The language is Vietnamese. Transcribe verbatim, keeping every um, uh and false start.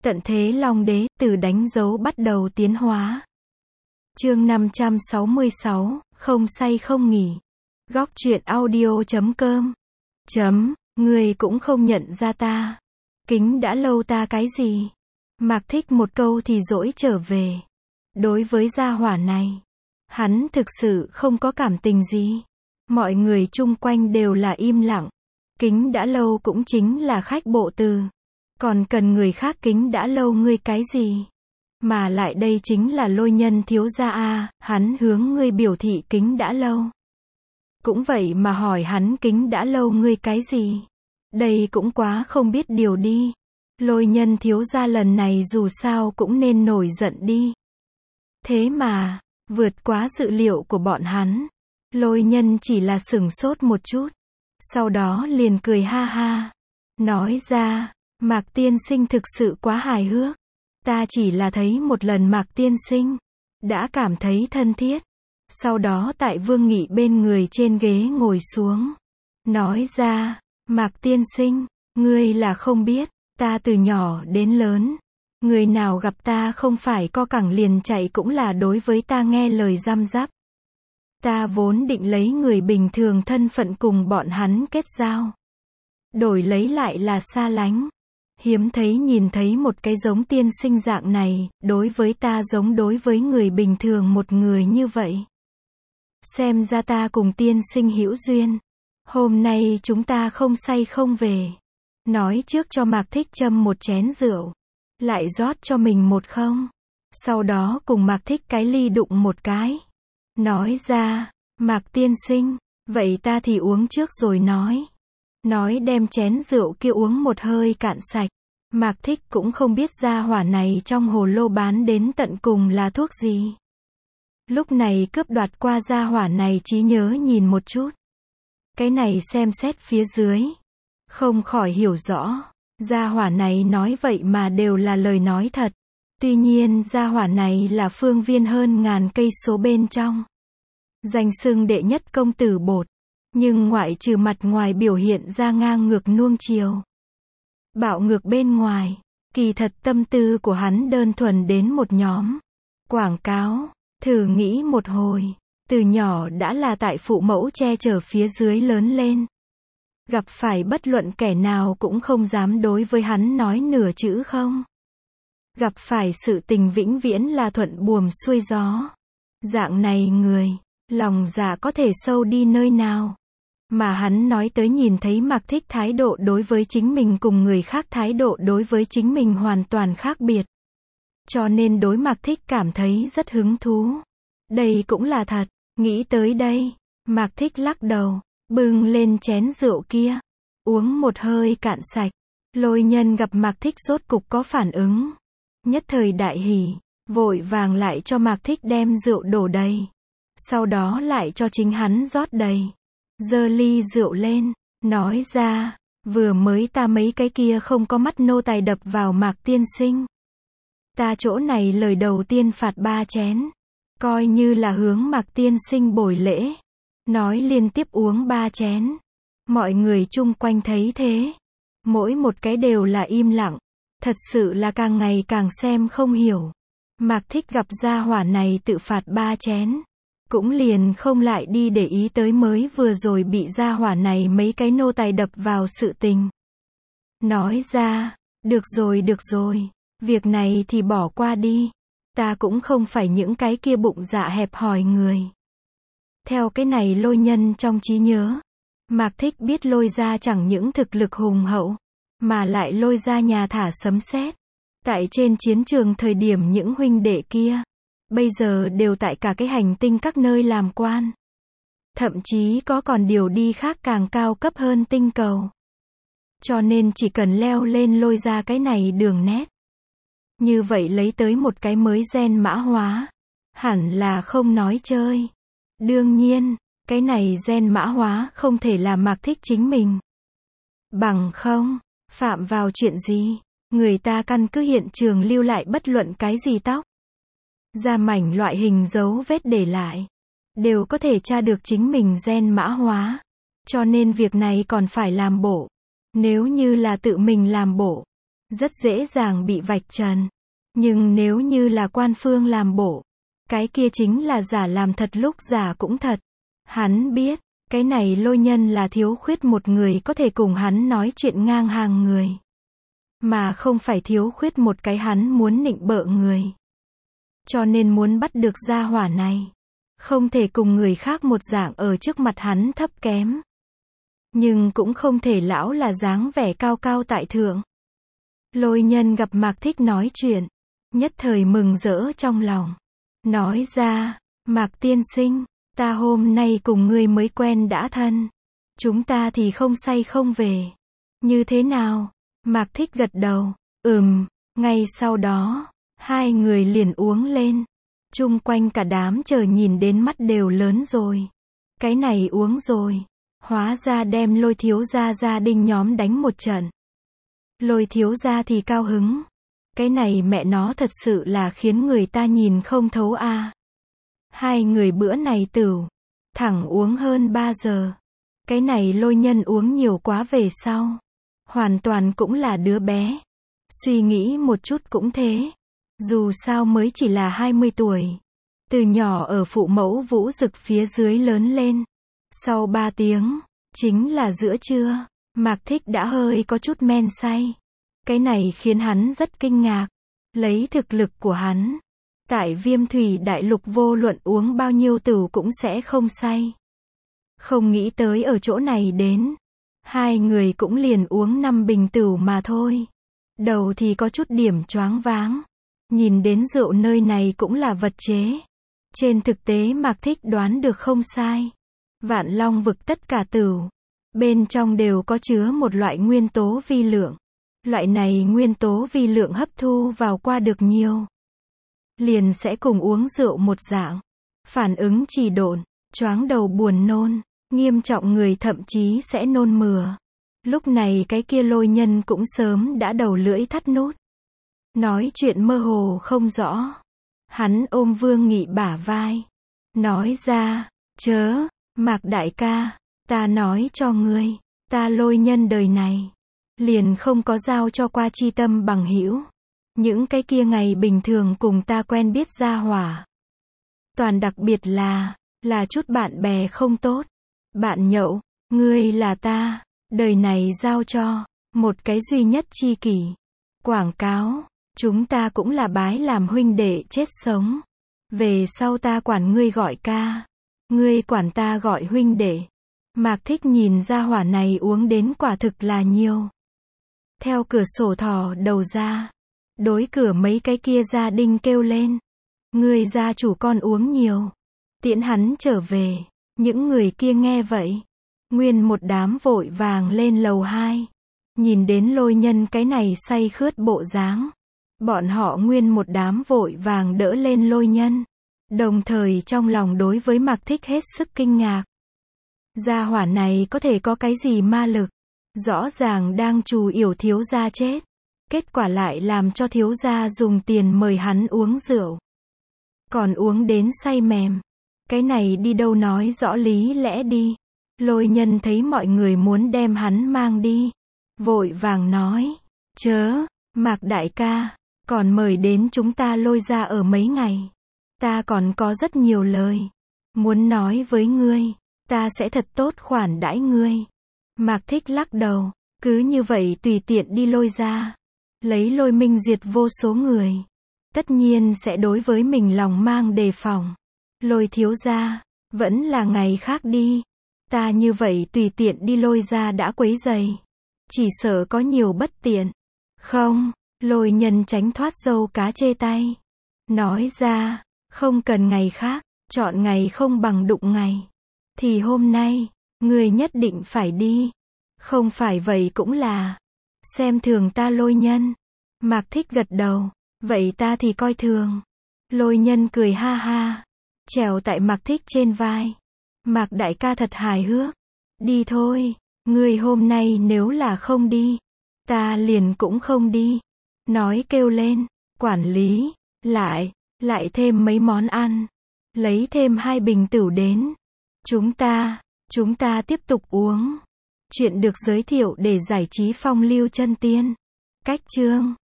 Tận thế Long Đế, từ đánh dấu bắt đầu tiến hóa. Chương năm trăm sáu mươi sáu, không say không nghỉ. Góc truyện audio chấm com. Chấm, người cũng không nhận ra ta. Kính đã lâu ta cái gì? Mạc Thích một câu thì dỗi trở về. Đối với gia hỏa này, hắn thực sự không có cảm tình gì. Mọi người chung quanh đều là im lặng. Kính đã lâu cũng chính là khách bộ từ. Còn cần người khác kính đã lâu ngươi cái gì? Mà lại đây chính là Lôi Nhân thiếu gia a, hắn hướng ngươi biểu thị kính đã lâu. Cũng vậy mà hỏi hắn kính đã lâu ngươi cái gì? Đây cũng quá không biết điều đi. Lôi Nhân thiếu gia lần này dù sao cũng nên nổi giận đi. Thế mà, vượt quá dự liệu của bọn hắn. Lôi Nhân chỉ là sửng sốt một chút. Sau đó liền cười ha ha. Nói ra, Mạc tiên sinh thực sự quá hài hước. Ta chỉ là thấy một lần Mạc tiên sinh, đã cảm thấy thân thiết. Sau đó tại Vương Nghị bên người trên ghế ngồi xuống. Nói ra, Mạc tiên sinh, ngươi là không biết, ta từ nhỏ đến lớn. Người nào gặp ta không phải co cẳng liền chạy cũng là đối với ta nghe lời răm rắp. Ta vốn định lấy người bình thường thân phận cùng bọn hắn kết giao. Đổi lấy lại là xa lánh. Hiếm thấy nhìn thấy một cái giống tiên sinh dạng này, đối với ta giống đối với người bình thường một người như vậy. Xem ra ta cùng tiên sinh hữu duyên. Hôm nay chúng ta không say không về. Nói trước cho Mạc Thích châm một chén rượu. Lại rót cho mình một không. Sau đó cùng Mạc Thích cái ly đụng một cái. Nói ra, Mạc tiên sinh, vậy ta thì uống trước rồi nói. Nói đem chén rượu kia uống một hơi cạn sạch. Mạc Thích cũng không biết gia hỏa này trong hồ lô bán đến tận cùng là thuốc gì. Lúc này cướp đoạt qua gia hỏa này trí nhớ nhìn một chút. Cái này xem xét phía dưới. Không khỏi hiểu rõ. Gia hỏa này nói vậy mà đều là lời nói thật. Tuy nhiên gia hỏa này là phương viên hơn ngàn cây số bên trong. Danh xưng đệ nhất công tử bột. Nhưng ngoại trừ mặt ngoài biểu hiện ra ngang ngược nuông chiều, bạo ngược bên ngoài, kỳ thật tâm tư của hắn đơn thuần đến một nhóm. Quảng cáo, thử nghĩ một hồi, từ nhỏ đã là tại phụ mẫu che chở phía dưới lớn lên. Gặp phải bất luận kẻ nào cũng không dám đối với hắn nói nửa chữ không. Gặp phải sự tình vĩnh viễn là thuận buồm xuôi gió. Dạng này người, lòng dạ có thể sâu đi nơi nào. Mà hắn nói tới nhìn thấy Mạc Thích thái độ đối với chính mình cùng người khác thái độ đối với chính mình hoàn toàn khác biệt. Cho nên đối Mạc Thích cảm thấy rất hứng thú. Đây cũng là thật. Nghĩ tới đây, Mạc Thích lắc đầu, bưng lên chén rượu kia, uống một hơi cạn sạch. Lôi Nhân gặp Mạc Thích rốt cục có phản ứng. Nhất thời đại hỉ, vội vàng lại cho Mạc Thích đem rượu đổ đầy. Sau đó lại cho chính hắn rót đầy. Giơ ly rượu lên, nói ra, vừa mới ta mấy cái kia không có mắt nô tài đập vào Mạc tiên sinh. Ta chỗ này lời đầu tiên phạt ba chén, coi như là hướng Mạc tiên sinh bồi lễ. Nói liên tiếp uống ba chén. Mọi người chung quanh thấy thế, mỗi một cái đều là im lặng. Thật sự là càng ngày càng xem không hiểu. Mạc Thích gặp gia hỏa này tự phạt ba chén. Cũng liền không lại đi để ý tới mới vừa rồi bị gia hỏa này mấy cái nô tài đập vào sự tình. Nói ra, được rồi được rồi, việc này thì bỏ qua đi. Ta cũng không phải những cái kia bụng dạ hẹp hòi người. Theo cái này Lôi Nhân trong trí nhớ, Mạc Thích biết Lôi gia chẳng những thực lực hùng hậu, mà lại Lôi gia nhà thả sấm sét. Tại trên chiến trường thời điểm những huynh đệ kia, bây giờ đều tại cả cái hành tinh các nơi làm quan. Thậm chí có còn điều đi khác càng cao cấp hơn tinh cầu. Cho nên chỉ cần leo lên Lôi ra cái này đường nét. Như vậy lấy tới một cái mới gen mã hóa. Hẳn là không nói chơi. Đương nhiên, cái này gen mã hóa không thể là Mạc Thích chính mình. Bằng không, phạm vào chuyện gì, người ta căn cứ hiện trường lưu lại bất luận cái gì tóc. Da mảnh loại hình dấu vết để lại, đều có thể tra được chính mình gen mã hóa. Cho nên việc này còn phải làm bộ. Nếu như là tự mình làm bộ, rất dễ dàng bị vạch trần. Nhưng nếu như là Quan Phương làm bộ, cái kia chính là giả làm thật lúc giả cũng thật. Hắn biết, cái này Lôi Nhân là thiếu khuyết một người có thể cùng hắn nói chuyện ngang hàng người. Mà không phải thiếu khuyết một cái hắn muốn nịnh bợ người. Cho nên muốn bắt được gia hỏa này, không thể cùng người khác một dạng ở trước mặt hắn thấp kém. Nhưng cũng không thể lão là dáng vẻ cao cao tại thượng. Lôi Nhân gặp Mạc Thích nói chuyện, nhất thời mừng rỡ trong lòng. Nói ra, Mạc tiên sinh, ta hôm nay cùng ngươi mới quen đã thân. Chúng ta thì không say không về. Như thế nào? Mạc Thích gật đầu, ừm, ngay sau đó, hai người liền uống lên. Chung quanh cả đám chờ nhìn đến mắt đều lớn rồi. Cái này uống rồi. Hóa ra đem Lôi thiếu gia gia đình nhóm đánh một trận. Lôi thiếu gia thì cao hứng. Cái này mẹ nó thật sự là khiến người ta nhìn không thấu a. À. Hai người bữa này tửu, thẳng uống hơn ba giờ. Cái này Lôi Nhân uống nhiều quá về sau. Hoàn toàn cũng là đứa bé. Suy nghĩ một chút cũng thế. Dù sao mới chỉ là hai mươi tuổi. Từ nhỏ ở phụ mẫu Vũ Dực phía dưới lớn lên. Sau ba tiếng, chính là giữa trưa, Mạc Thích đã hơi có chút men say. Cái này khiến hắn rất kinh ngạc. Lấy thực lực của hắn, tại Viêm Thủy Đại Lục vô luận uống bao nhiêu tửu cũng sẽ không say. Không nghĩ tới ở chỗ này đến, hai người cũng liền uống năm bình tửu mà thôi. Đầu thì có chút điểm choáng váng. Nhìn đến rượu nơi này cũng là vật chế. Trên thực tế Mạc Thích đoán được không sai. Vạn Long vực tất cả tửu, bên trong đều có chứa một loại nguyên tố vi lượng. Loại này nguyên tố vi lượng hấp thu vào qua được nhiều, liền sẽ cùng uống rượu một dạng. Phản ứng trì độn, choáng đầu buồn nôn, nghiêm trọng người thậm chí sẽ nôn mửa. Lúc này cái kia Lôi Nhân cũng sớm đã đầu lưỡi thắt nút. Nói chuyện mơ hồ không rõ. Hắn ôm Vương Nghị bả vai. Nói ra, chớ, Mạc đại ca, ta nói cho ngươi, ta Lôi Nhân đời này, liền không có giao cho qua chi tâm bằng hữu. Những cái kia ngày bình thường cùng ta quen biết gia hỏa. Toàn đặc biệt là, là chút bạn bè không tốt. Bạn nhậu, ngươi là ta, đời này giao cho, một cái duy nhất chi kỷ. Quảng cáo, chúng ta cũng là bái làm huynh đệ chết sống. Về sau ta quản ngươi gọi ca, ngươi quản ta gọi huynh đệ. Mạc Thích nhìn gia hỏa này uống đến quả thực là nhiều. Theo cửa sổ thò đầu ra, đối cửa mấy cái kia gia đình kêu lên. Ngươi gia chủ con uống nhiều, tiễn hắn trở về. Những người kia nghe vậy, nguyên một đám vội vàng lên lầu hai. Nhìn đến Lôi Nhân cái này say khướt bộ dáng, bọn họ nguyên một đám vội vàng đỡ lên Lôi Nhân. Đồng thời trong lòng đối với Mạc Thích hết sức kinh ngạc. Gia hỏa này có thể có cái gì ma lực? Rõ ràng đang trù yểu thiếu gia chết. Kết quả lại làm cho thiếu gia dùng tiền mời hắn uống rượu. Còn uống đến say mềm. Cái này đi đâu nói rõ lý lẽ đi. Lôi Nhân thấy mọi người muốn đem hắn mang đi. Vội vàng nói. Chớ, Mạc đại ca, còn mời đến chúng ta Lôi gia ở mấy ngày. Ta còn có rất nhiều lời muốn nói với ngươi. Ta sẽ thật tốt khoản đãi ngươi. Mạc Thích lắc đầu. Cứ như vậy tùy tiện đi Lôi gia. Lấy Lôi Minh duyệt vô số người. Tất nhiên sẽ đối với mình lòng mang đề phòng. Lôi thiếu gia, vẫn là ngày khác đi. Ta như vậy tùy tiện đi Lôi gia đã quấy rầy. Chỉ sợ có nhiều bất tiện. Không, Lôi Nhân tránh thoát dâu cá chê tay. Nói ra, không cần ngày khác, chọn ngày không bằng đụng ngày. Thì hôm nay, người nhất định phải đi. Không phải vậy cũng là xem thường ta Lôi Nhân. Mạc Thích gật đầu. Vậy ta thì coi thường. Lôi Nhân cười ha ha, trèo tại Mạc Thích trên vai. Mạc đại ca thật hài hước. Đi thôi, ngươi hôm nay nếu là không đi, ta liền cũng không đi. Nói kêu lên, quản lý, lại, lại thêm mấy món ăn. Lấy thêm hai bình tửu đến. Chúng ta, chúng ta tiếp tục uống. Chuyện được giới thiệu để giải trí phong lưu chân tiên. Cách chương